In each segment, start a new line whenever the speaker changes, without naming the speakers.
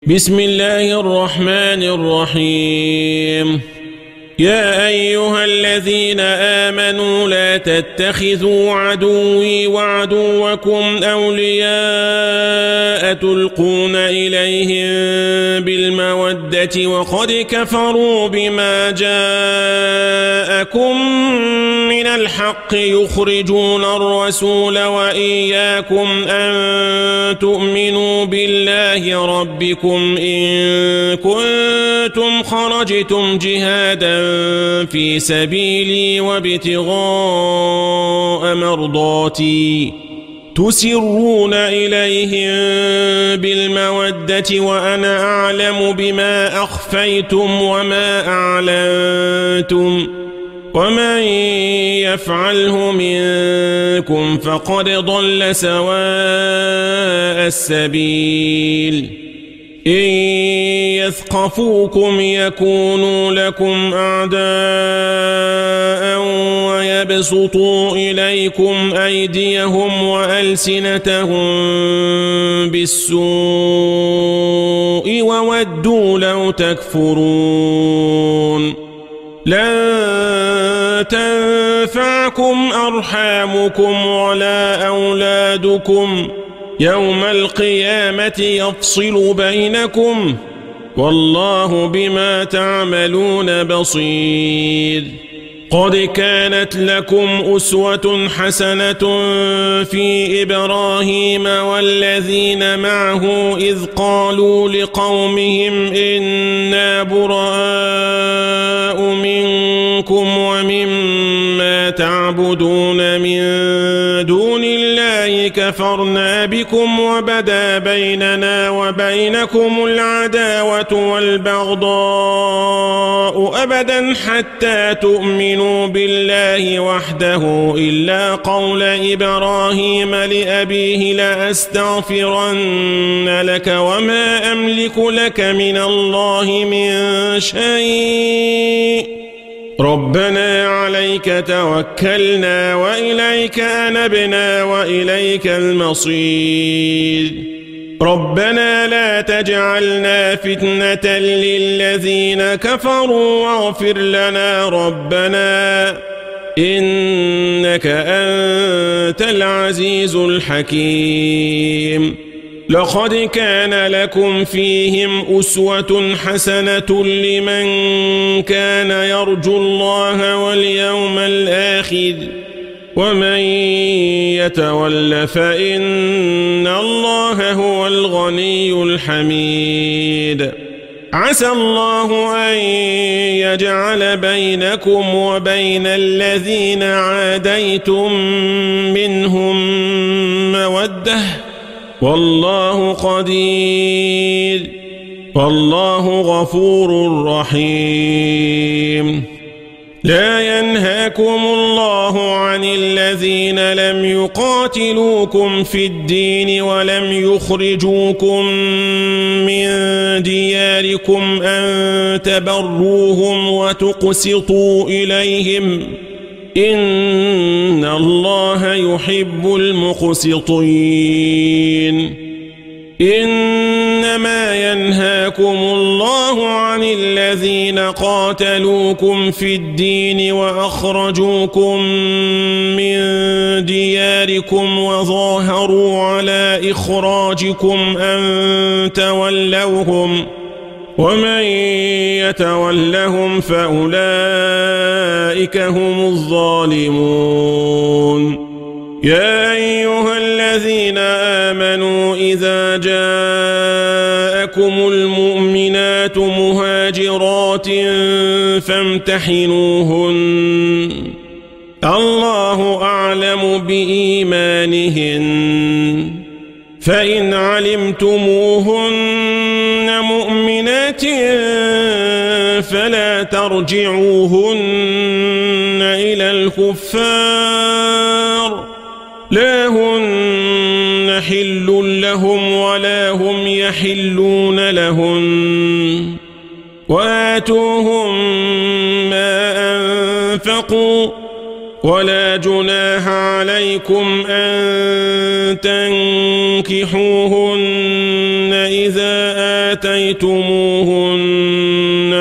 بسم الله الرحمن الرحيم. يا أيها الذين آمنوا لا تتخذوا عدوي وعدوكم أولياء تلقون إليهم بالمودة وقد كفروا بما جاءكم من الحق يخرجون الرسول وإياكم أن تؤمنوا بالله ربكم إن كنتم خرجتم جهادا في سبيلي وابتغاء مرضاتي تسرون إليهم بالمودة وأنا أعلم بما أخفيتم وما أعلنتم ومن يفعله منكم فقد ضل سواء السبيل إن يثقفوكم يكونوا لكم أعداء ويبسطوا إليكم أيديهم وألسنتهم بالسوء وودوا لو تكفرون لن تنفعكم أرحامكم ولا أولادكم يوم القيامة يفصل بينكم والله بما تعملون بصير. قد كانت لكم أسوة حسنة في إبراهيم والذين معه إذ قالوا لقومهم إنا براء منكم ومما تعبدون من دون الله كفرنا بكم وبدا بيننا وبينكم العداوة والبغضاء أبدا حتى تؤمنوا بالله وحده إلا قول إبراهيم لأبيه لأستغفرن لك وما أملك لك من الله من شيء ربنا عليك توكلنا وإليك أنبنا وإليك المصير ربنا لا تجعلنا فتنة للذين كفروا واغفر لنا ربنا إنك أنت العزيز الحكيم. لقد كان لكم فيهم أسوة حسنة لمن كان يرجو الله واليوم الآخر ومن يتول فإن الله هو الغني الحميد. عسى الله أن يجعل بينكم وبين الذين عاديتم منهم مودة والله قدير والله غفور رحيم. لا ينهاكم الله عن الذين لم يقاتلوكم في الدين ولم يخرجوكم من دياركم أن تبروهم وتقسطوا إليهم إن الله يحب المقسطين. إنما ينهاكم الله عن الذين قاتلوكم في الدين وأخرجوكم من دياركم وظاهروا على إخراجكم أن تولوهم ومن يتولهم فأولئك هم الظالمون. يا أيها الذين آمنوا إذا جاءكم المؤمنات مهاجرات فامتحنوهن الله أعلم بإيمانهن فإن علمتموهن مؤمنات فلا ترجعوهن إلى الكفار لا هن حل لهم ولا هم يحلون لهن وآتوهم ما أنفقوا ولا جناح عليكم أن تنكحوهن إذا آتيتموهن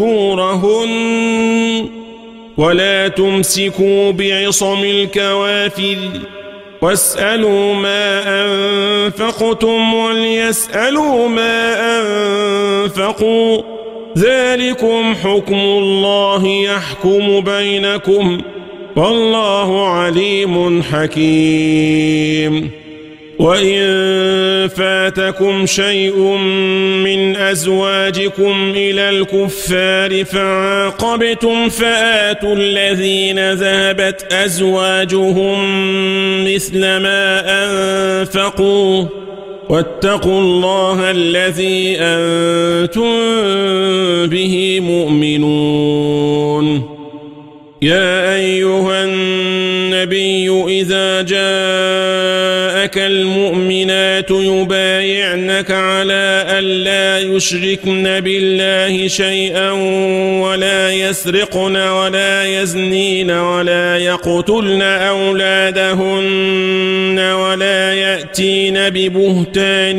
أجورهن ولا تمسكوا بعصم الكوافر واسألوا ما أنفقتم وليسألوا ما أنفقوا ذلكم حكم الله يحكم بينكم والله عليم حكيم وإن فاتكم شيء من أزواجكم إلى الكفار فعاقبتم فآتوا الذين ذهبت أزواجهم مثل ما أنفقوا واتقوا الله الذي أنتم به مؤمنون يا أيها النبي إذا جاءك المؤمنات يبايعنك على ألا يشركن بالله شيئا ولا يسرقن ولا يزنين ولا يقتلن أولادهن ولا يأتين ببهتان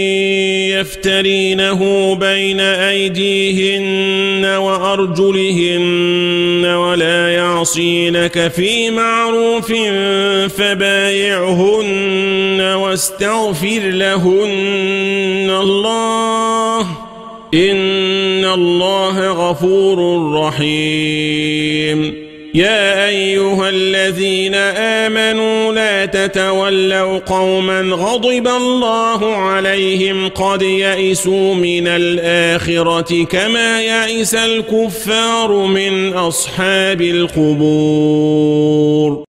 يفترينه بين أيديهن وأرجلهن ولا يعصينك في معروف فبايعهن واستغفر لهن الله إن الله غفور رحيم يا أيها الذين آمنوا لا تتولوا قوما غضب الله عليهم قد يئسوا من الآخرة كما يئس الكفار من أصحاب القبور